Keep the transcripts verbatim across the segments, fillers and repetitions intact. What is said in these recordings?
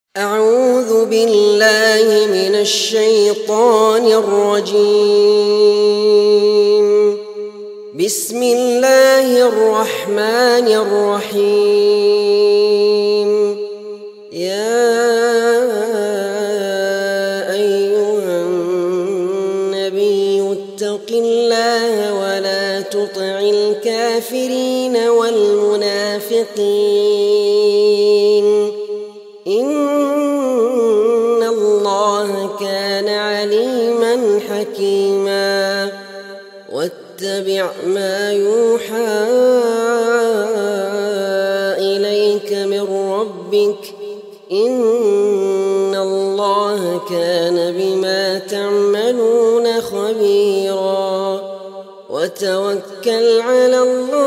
أعوذ بالله من الشيطان الرجيم. بسم الله الرحمن الرحيم. يا أيها النبي اتق الله ولا تطع الكافرين والمنافقين إن الله كان عليما حكيما. واتبع ما يوحى إليك من ربك إن الله كان بما تعملون خبيرا. وتوكل على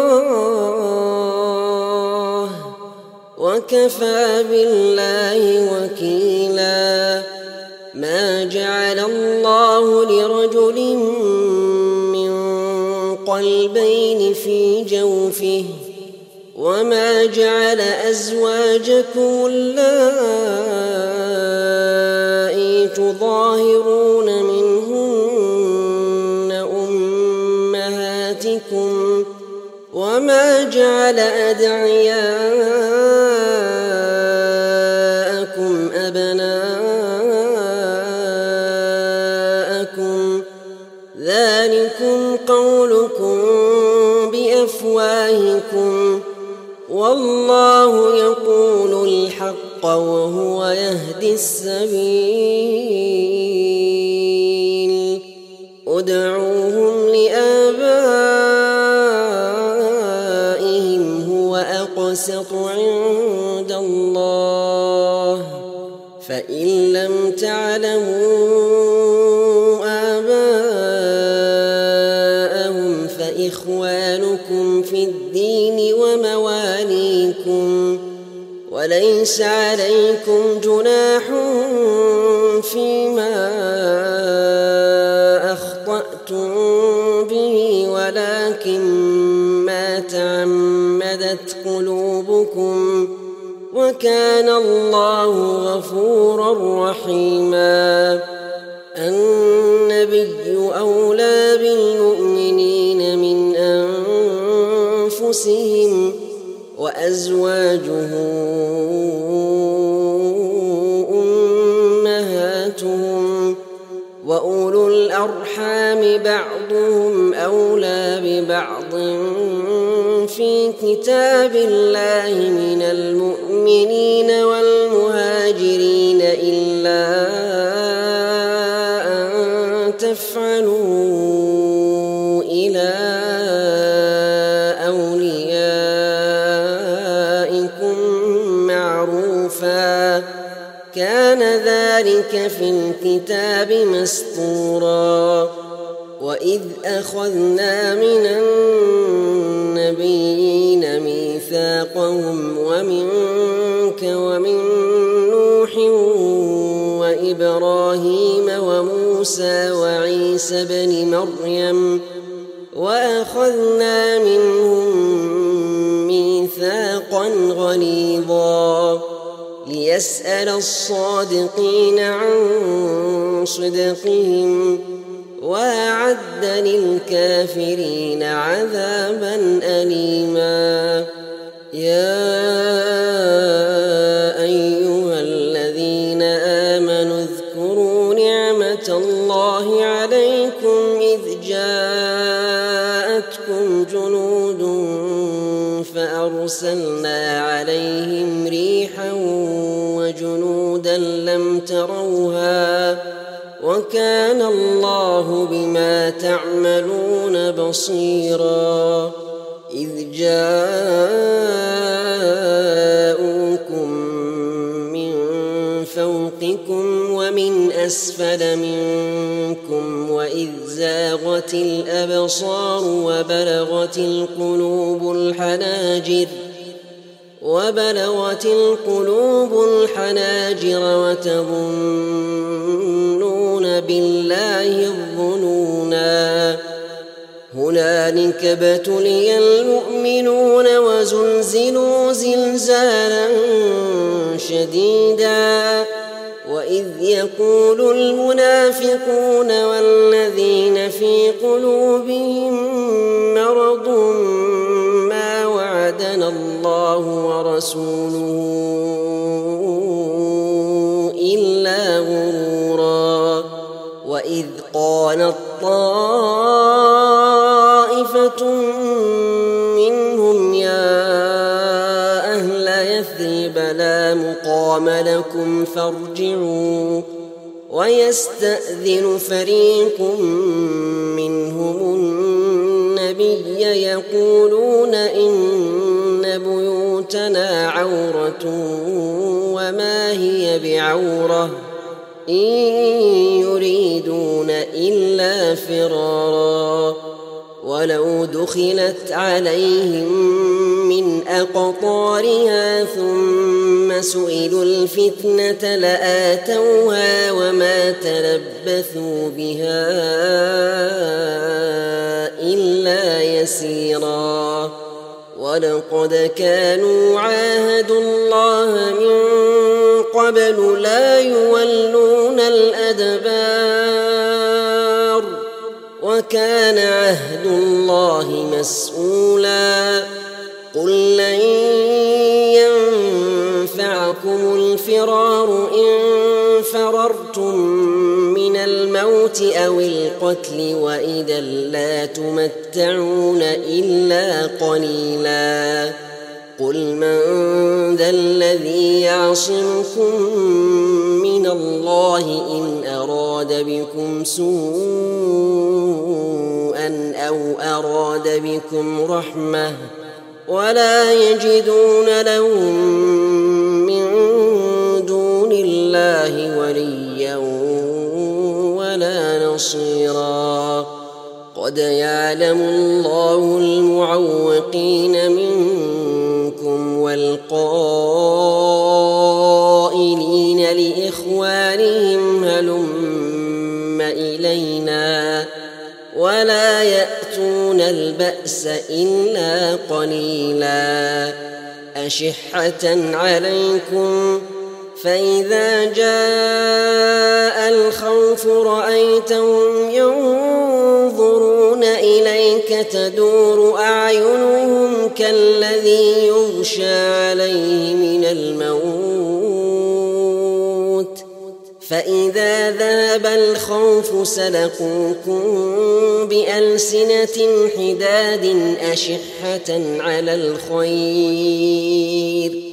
الله وكفى بالله وكيلا. ما جعل الله لرجل من قلبين في جوفه وما جعل أزواجكم اللائي تظاهرون منهن أمهاتكم وما جعل أدعياءكم أبناءكم ذلكم قولكم بأفواهكم والله يقول الحق وهو يهدي السبيل. ادعوهم لآبائهم هو أقسط عند الله فإن لم تعلموا آباءهم فإخوانكم في الدين ومواليكم وليس عليكم جناح فيما أخطأتم به ولكن ما تعمدت قلوبكم وكان الله غفورا رحيما. النبي أولى بالمؤمنين من أنفسهم وأزواجه أمهاتهم وأولو الأرحام بعضهم أولى ببعض في كتاب الله من المؤمنين والمهاجرين إلا أن تفعلوا إلى أوليائكم معروفا كان ذلك في الكتاب مسطورا. وإذ أخذنا من النبيين ميثاقهم ومنك ومن نوح وإبراهيم وموسى وعيسى بن مريم وأخذنا منهم ميثاقا غليظا ليسأل الصادقين عن صدقهم وأعد للكافرين عذابا أليما. يا أيها الذين آمنوا اذكروا نعمة الله عليكم إذ جاءتكم جنود فأرسلنا عليهم ريحا وجنودا لم تروها وكان الله بما تعملون بصيرا. إذ جاءوكم من فوقكم ومن أسفل منكم وإذ زاغت الأبصار وبلغت القلوب الحناجر وبلغت القلوب الحناجر وتظنون بالله الظنونا. هنالك ابتلي المؤمنون وزلزلوا زلزالا شديدا وإذ يقول المنافقون والذين في قلوبهم مرض ما وعدنا الله ورسوله إلا غرورا وإذ قالت طائفة منهم يا أهل يثرب لا مقام لكم فارجعوا ويستأذن فريق منهم النبي يقولون إن بيوتنا عورة وما هي بعورة إن يريدون إلا فرارا ولو دخلت عليهم من أقطارها ثم سئلوا الفتنة لآتوها وما تلبثوا بها إلا يسيرا ولقد كانوا عاهدوا الله من قبل لا يولون الأدبار وكان عهد الله مسؤولا قل لن ينفعكم الفرار إن فررتم من الموت أو القتل وإذا لا تمتعون إلا قليلا قل من ذا الذي يعصمكم من الله إن أراد بكم سوءا أو أراد بكم رحمة ولا يجدون لهم من دون الله وليا ولا نصيرا قد يعلم الله المعوقين منكم والقائلين لإخوانهم هلم إلينا ولا يأتون البأس إلا قليلا أشحة عليكم فإذا جاء الخوف رأيتهم ينظرون إليك تدور أعينهم كالذي يغشى عليه من الموت فإذا ذهب الخوف سلقوكم بألسنة حداد أشحة على الخير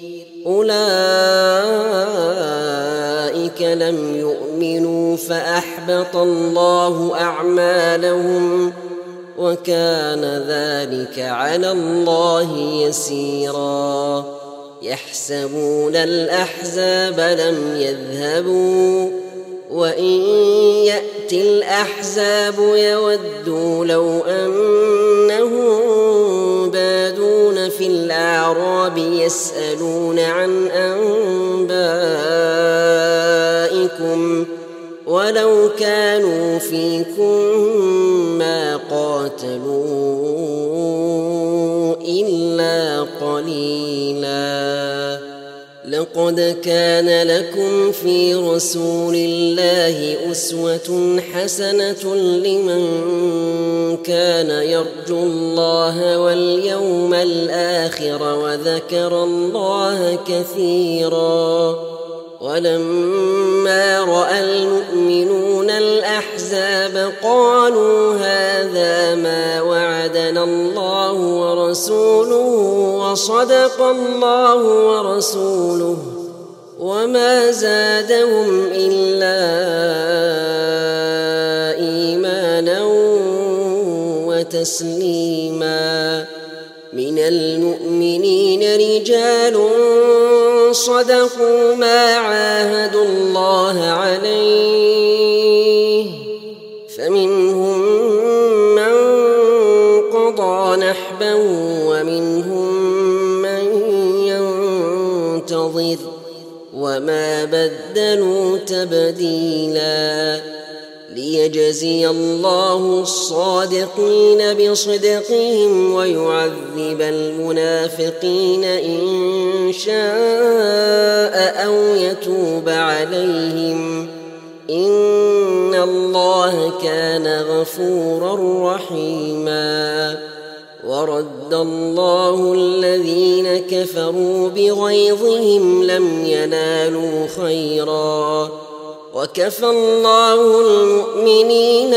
أولئك لم يؤمنوا فأحبط الله أعمالهم وكان ذلك على الله يسيرا يحسبون الأحزاب لم يذهبوا وإن يأتي الأحزاب يودوا لو أنهم بادون في الأعراب يسألون عن أنبائكم ولو كانوا فيكم ما قاتلوا إلا قليلا لقد كان لكم في رسول الله أسوة حسنة لمن كان يرجو الله واليوم الآخر وذكر الله كثيرا ولما رأى المؤمنون الأحزاب قالوا هذا ما وعدنا الله ورسوله وصدق الله ورسوله وما زادهم إلا إيمانا وتسليما من المؤمنين رجال صدقوا ما عاهدوا الله عليه فمنهم من قضى نحبا ومنهم من ينتظر وما بدلوا تبديلا ليجزي الله الصادقين بصدقهم ويعذب المنافقين إن شاء أو يتوب عليهم إن الله كان غفورا رحيما. ورد الله الذين كفروا بغيظهم لم ينالوا خيرا وكفى الله المؤمنين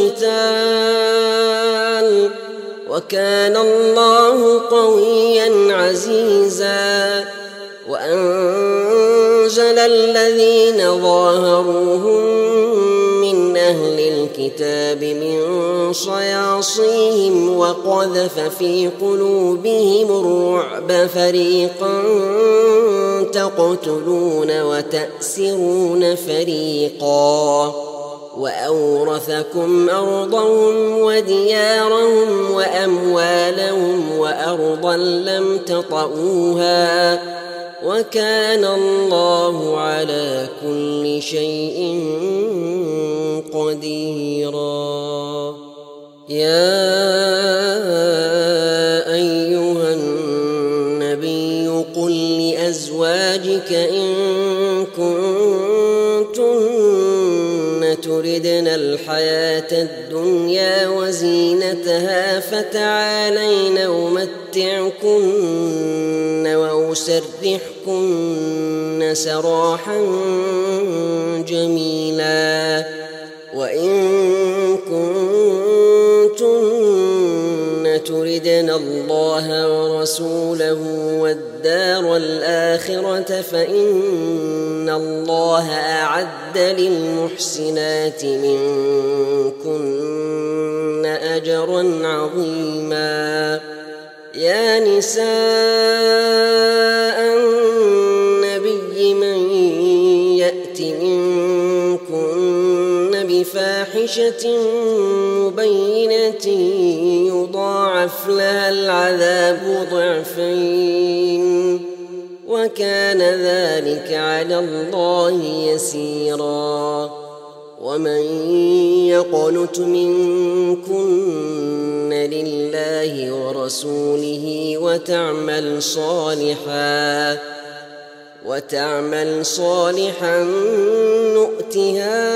القتال وكان الله قويا عزيزا. وأنزل الذين ظاهروهم من أهل الكتاب من صياصيهم وقذف في قلوبهم الرعب فريقا تقتلون وتأسرون فريقا وأورثكم أرضهم وديارهم وأموالهم وأرضا لم تطئوها وكان الله على كل شيء قديرا. يا أيها النبي قل لأزواجك إن كنتن تردن الحياة الدنيا وزينتها فتعالين أمتعكن وأسرحكن سراحا جميلا. وإن كنتن تردن الله ورسوله والدار الآخرة فإن الله أعد للمحسنات منكن أجرا عظيما. يا نساء النبي من يأت منكن بفاحشة مبينة يضاعف لها العذاب ضعفين وكان ذلك على الله يسيرا. ومن يقنت منكن لله ورسوله وتعمل صالحا وتعمل صالحا نؤتها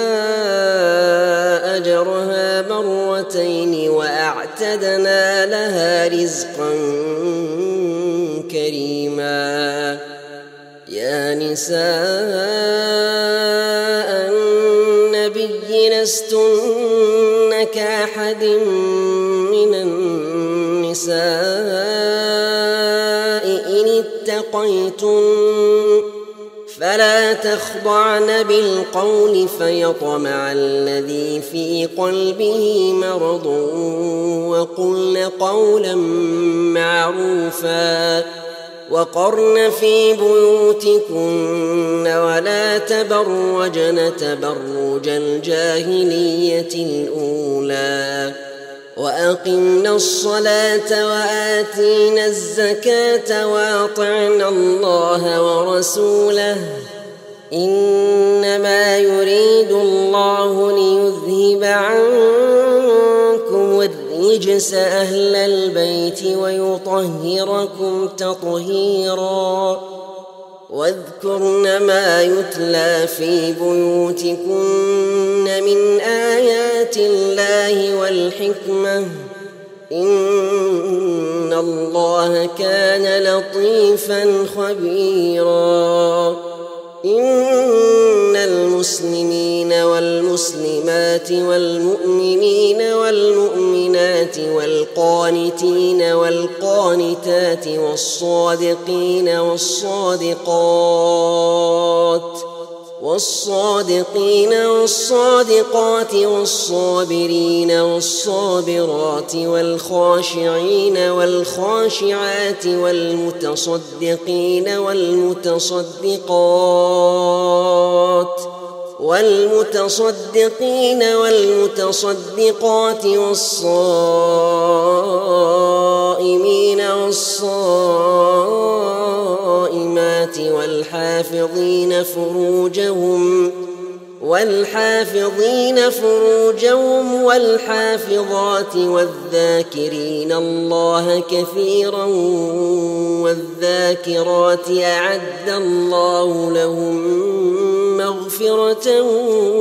أجرها مرتين وأعتدنا لها رزقا كريما. يا نساء النبي لستن كأحد من النساء إن اتقيتن فلا تخضعن بالقول فيطمع الذي في قلبه مرض وقلن قولا معروفا وقرن في بيوتكن ولا تبرجن تبرج الجاهلية الأولى وأقمنا الصلاة وآتينا الزكاة وأطعنا الله ورسوله إنما يريد الله ليذهب عنكم الرجس أهل البيت ويطهركم تطهيرا. واذكرن ما يتلى في بيوتكن من آيات الله والحكمة إن الله كان لطيفا خبيرا. إن المسلمين والمسلمات والمؤمنين والمؤمنات والقانتين والقانتات والصادقين والصادقات والصادقين والصادقات والصابرين والصابرات والخاشعين والخاشعات والمتصدقين والمتصدقات والمتصدقين والمتصدقات والصائمين والصائمات والحافظين فروجهم والحافظين فروجهم والحافظات والذاكرين الله كثيرا والذاكرات أعد الله لهم مغفرة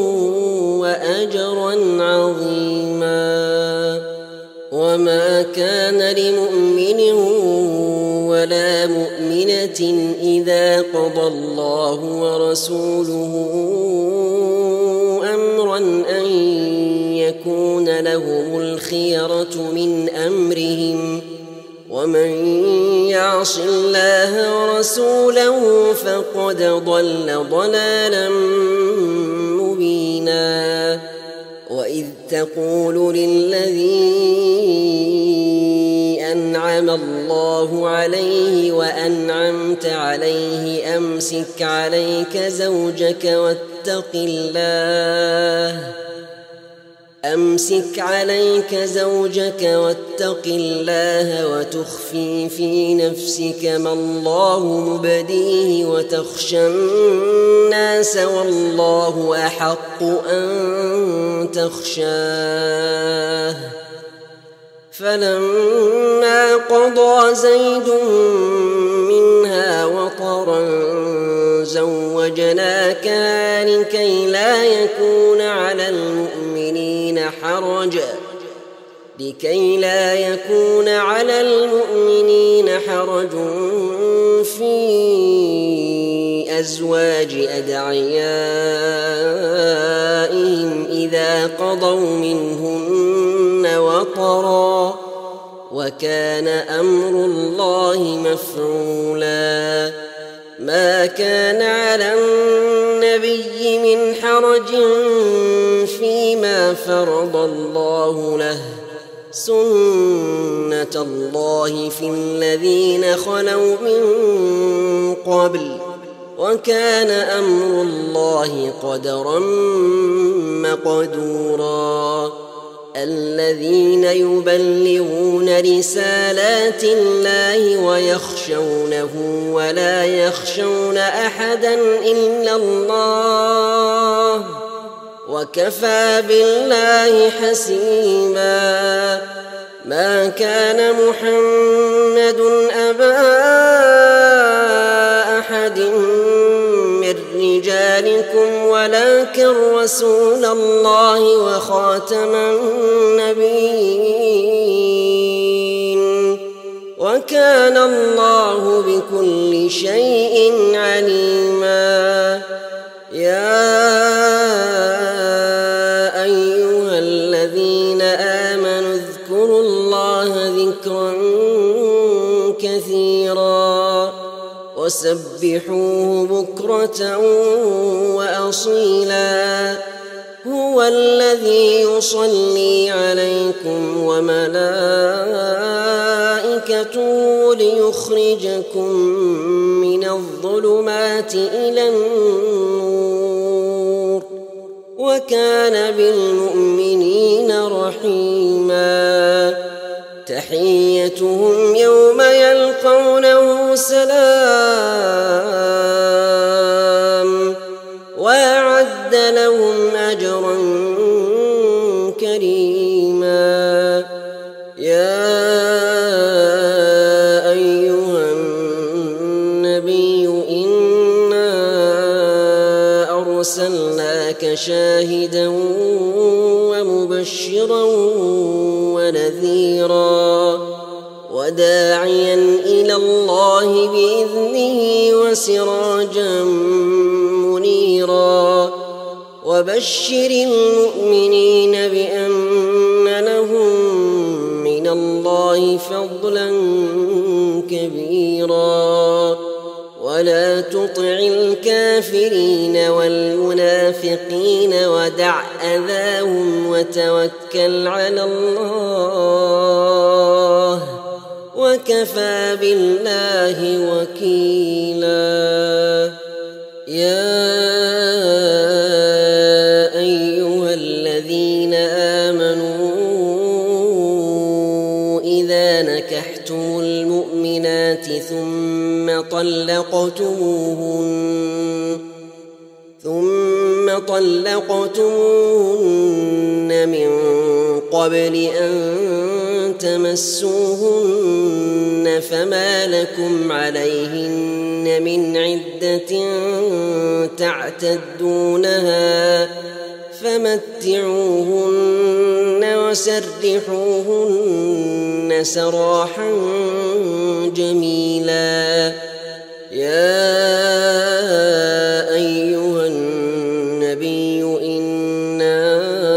وأجرا عظيما. وما كان لمؤمن ولا مؤمنة إذا قضى الله ورسوله أمرا أن يكون لهم الخيرة من أمرهم ومن يعص الله ورسوله فقد ضل ضلالا مبينا. وإذ تقول للذي أنعم الله عليه وأنعمت عليه أمسك عليك زوجك واتق الله أمسك عليك زوجك واتق الله وتخفي في نفسك ما الله مبديه وتخشى الناس والله أحق أن تخشاه. فلما قضى زيد منها وطرا زوجناكها لكي لا يكون على المؤمنين حرج لكي لا يكون على المؤمنين حرج في أزواج أدعيائهم إذا قضوا منهن وطرا وكان أمر الله مفعولا. ما كان على النبي من حرج فيما فرض الله له سنة الله في الذين خلوا من قبل وكان أمر الله قدرا مقدورا. الذين يبلغون رسالات الله ويخشونه ولا يخشون أحدا إلا الله وكفى بالله حسيبا. ما كان محمد أبا أحد من رجالكم ولكن رسول الله وخاتم النبيين وكان الله بكل شيء عليما. يا أيها الذين آمنوا اذكروا الله ذكرا كثيرا وسبحوه بكرة وأصيلا. هو الذي يصلي عليكم وملائكته ليخرجكم من الظلمات إلى النور وكان بالمؤمنين رحيما. تحيتهم يوم يلقونه سلام وأعد لهم أجرا كريما. يا أيها النبي إنا أرسلناك شاهدا ومبشرا ونذيرا وداعيا إلى الله بإذنه وسراجا منيرا. وبشر المؤمنين بأن لهم من الله فضلا كبيرا. ولا تطع الكافرين والمنافقين ودع أذاهم وتوكل على الله وكفى بالله وكيلا. يا أيها الذين آمنوا إذا نكحتم المؤمنات ثم طلقتموهن ثم طلقتموهن من قبل أن تمسوهن فما لكم عليهن من عدة تعتدونها فمتعوهن وسرحوهن سراحا جميلا. يا أيها النبي إنا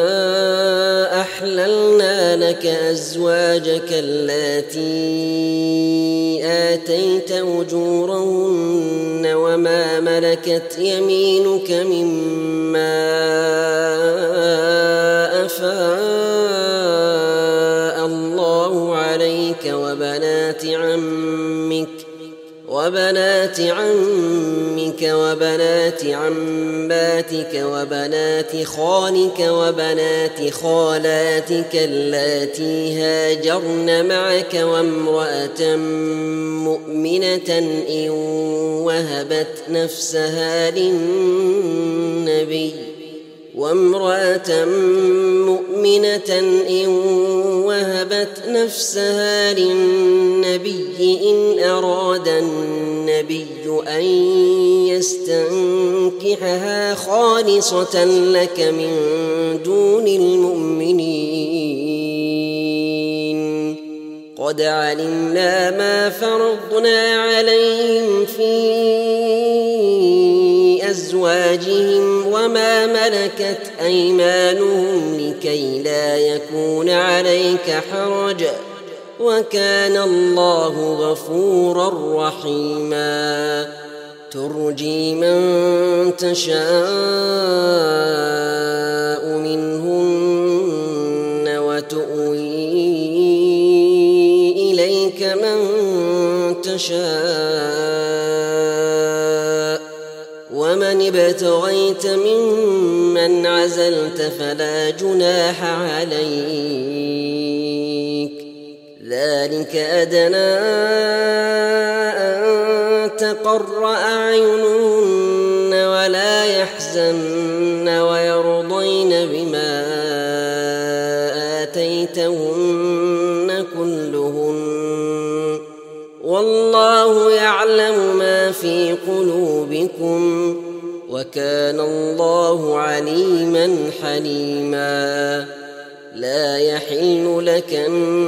أحللنا لك أزواجك اللاتي آتيت أجورهن وما ملكت يمينك مما أفاء الله عليك وبنات عمك وبنات عمك وبنات عماتك وبنات خالك وبنات خالاتك اللاتي هاجرن معك وامرأة مؤمنة إن وهبت نفسها للنبي وامرأة مؤمنة إن وهبت نفسها للنبي إن أراد النبي أن يستنكحها خالصة لك من دون المؤمنين. قد علمنا ما فرضنا عليهم في أزواجهم وما ملكت أيمانهم لكي لا يكون عليك حرج وكان الله غفورا رحيما. ترجي من تشاء منهن وتؤوي إليك من تشاء ومن ابتغيت ممن عزلت فلا جناح عليك. ذلك أدنى أن تقر أعينهن ولا يحزن ويرضين بما آتيتهن كلهن والله يعلم ما في قلوبكم وكان الله عليما حليما. لا يحل لك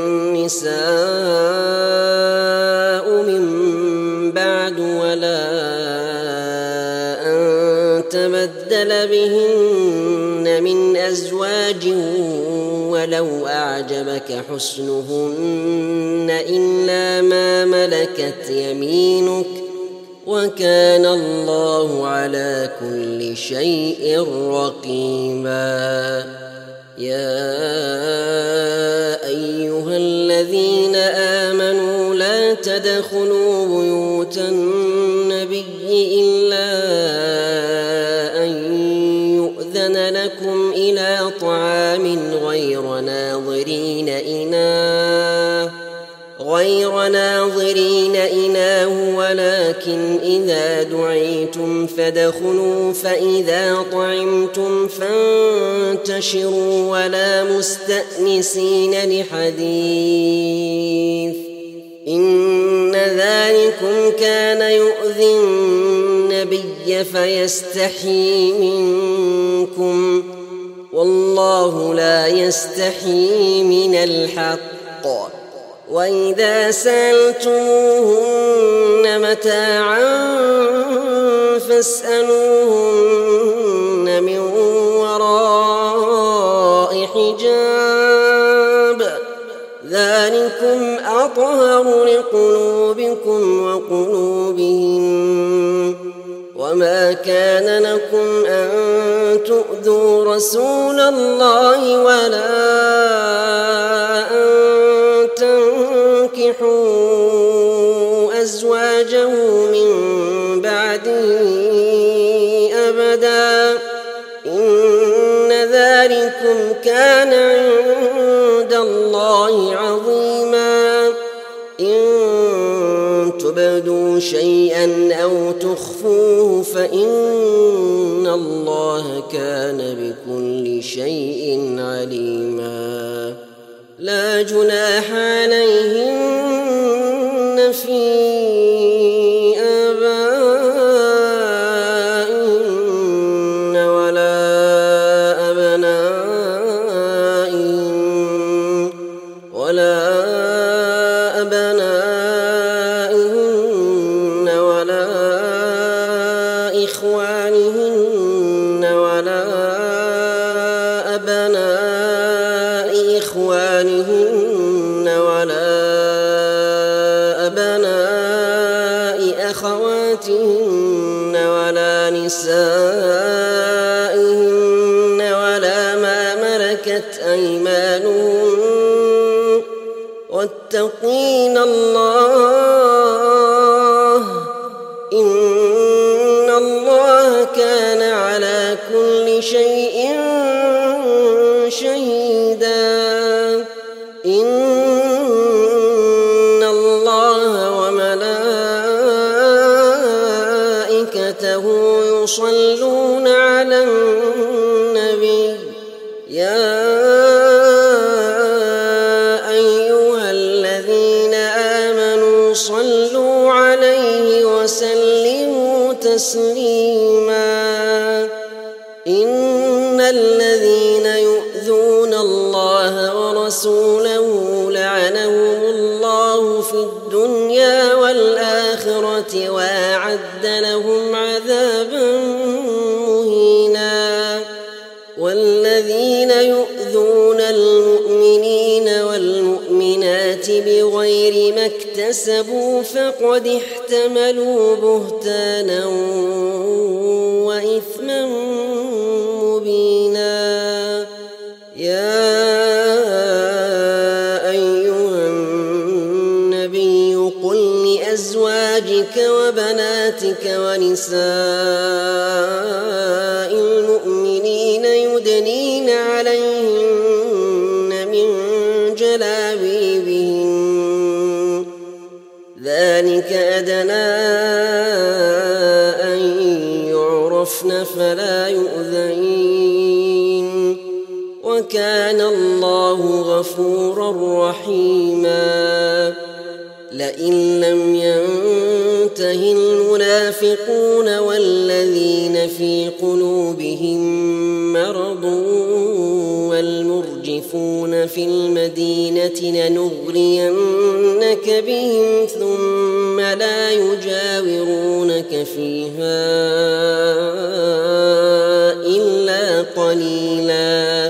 النساء من بعد ولا أن تبدل بهن من أزواج ولو أعجبك حسنهن إلا ما ملكت يمينك وكان الله على كل شيء رقيبا. يا أيها الذين آمنوا لا تدخلوا بيوت النبي إلا أن يؤذن لكم إلى طعام غير ناظرين إناه غير ناظرين إناه ولكن إذا دعيتم فادخلوا فإذا طعمتم فانتشروا ولا مستأنسين لحديث إن ذلكم كان يؤذي النبي فيستحيي منكم والله لا يستحيي من الحق. وإذا سألتموهن متاعا فاسألوهن من وراء حجاب ذلكم أطهر لقلوبكم وقلوبهم. وما كان لكم أن تؤذوا رسول الله ولا أن تنكحوا أزواجه من بعده أبدا إن ذلكم كان عند الله عظيما. إن تبدوا شيئا أو تخفوه فإن الله كان بكل شيء عليما لا جناح عليهن في آبائهن ولا أبنائهن ولا أبنائهن ولا إخوانهن ولا أبناء إخوانهن ولا أبناء أخواتهن ولا نسائهن ولا ما ملكت أيمانهن واتقين الله إن الله كان على كل شيء شهيدا إن الله وملائكته يصلون على النبي يا أيها الذين آمنوا صلوا عليه وسلموا تسليما إن الذين يؤذون الله ورسوله لعنهم الله في الدنيا والآخرة وأعد لهم عذابا مهينا والذين يؤذون المؤمنين والمؤمنات بغير ما اكتسبوا فقد احتملوا بهتانا وإثما مبينا يا أيها النبي قل لأزواجك وبناتك ونساء المؤمنين يدنين عليهن من جلابيبهن ذلك أدنى أن يعرفن فلا يؤذين وكان الله غفورا رحيما لئن لم ينته المنافقون والذين في قلوبهم مرض والمرجفون في المدينة لنغرينك بهم ثم لا يجاورونك فيها إلا قليلا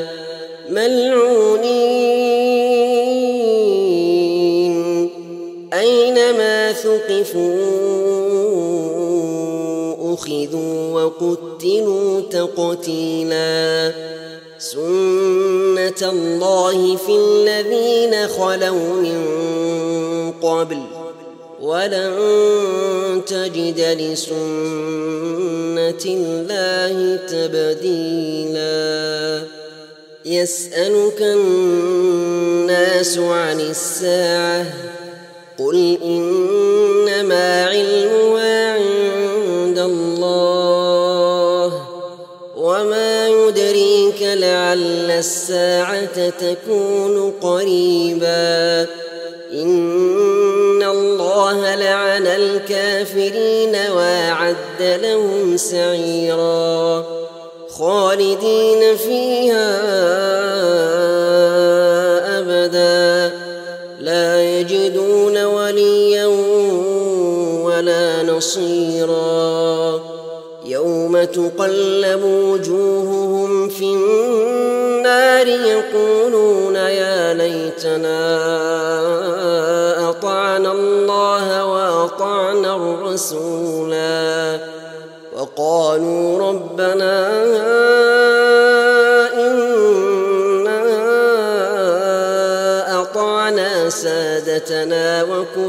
ملعونين أينما ثقفوا أخذوا وقتلوا تقتيلا سنة الله في الذين خلوا من قبل ولن تجد لسنة الله تبديلا يسألك الناس عن الساعة قل إنما علمها عند الله وما يدريك لعل الساعة تكون قريبا إن الله لعن الكافرين وأعد لهم سعيرا خالدين فيها أبدا لا يجدون وليا ولا نصيرا يوم تقلب وجوههم في النار يقولون يا ليتنا أطعنا الله وأطعنا الرسولا وقالوا ربنا إنا أطعنا سادتنا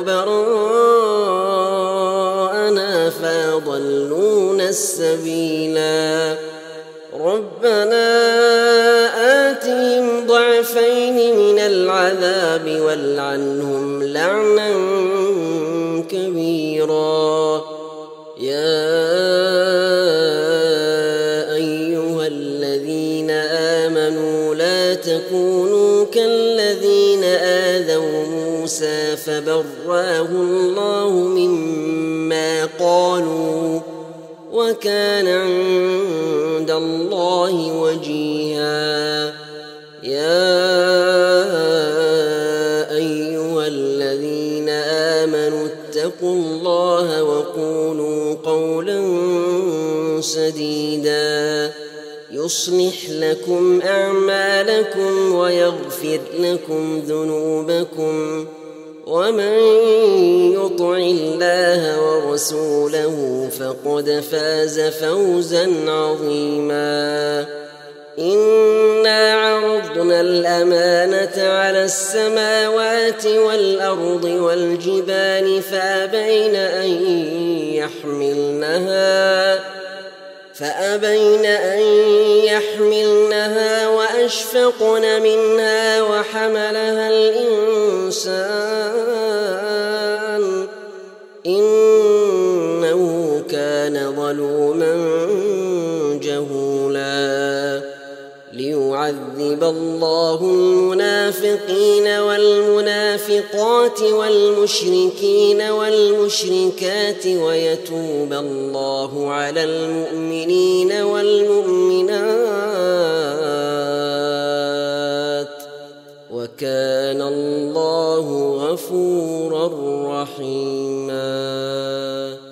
وكبراءنا فأضلونا السبيلا ربنا آتهم ضعفين من العذاب والعنهم لعنا كبيرا تكونوا كالذين آذوا موسى فبرأه الله مما قالوا وكان عند الله وجيها. يا أيها الذين آمنوا اتقوا الله وقولوا قولا سديدا يصلح لكم أعمالكم ويغفر لكم ذنوبكم ومن يطع الله ورسوله فقد فاز فوزا عظيما. إنا عرضنا الأمانة على السماوات والأرض والجبال فأبين أن يحملنها فأبين أن يحملنها وأشفقن منها وحملها الإنسان إنه كان ظلوما جهولا. ليعذب الله المنافقين والمنافقات والمشركين والمشركات ويتوب الله على المؤمنين والمؤمنات وكان الله غفورا رحيما.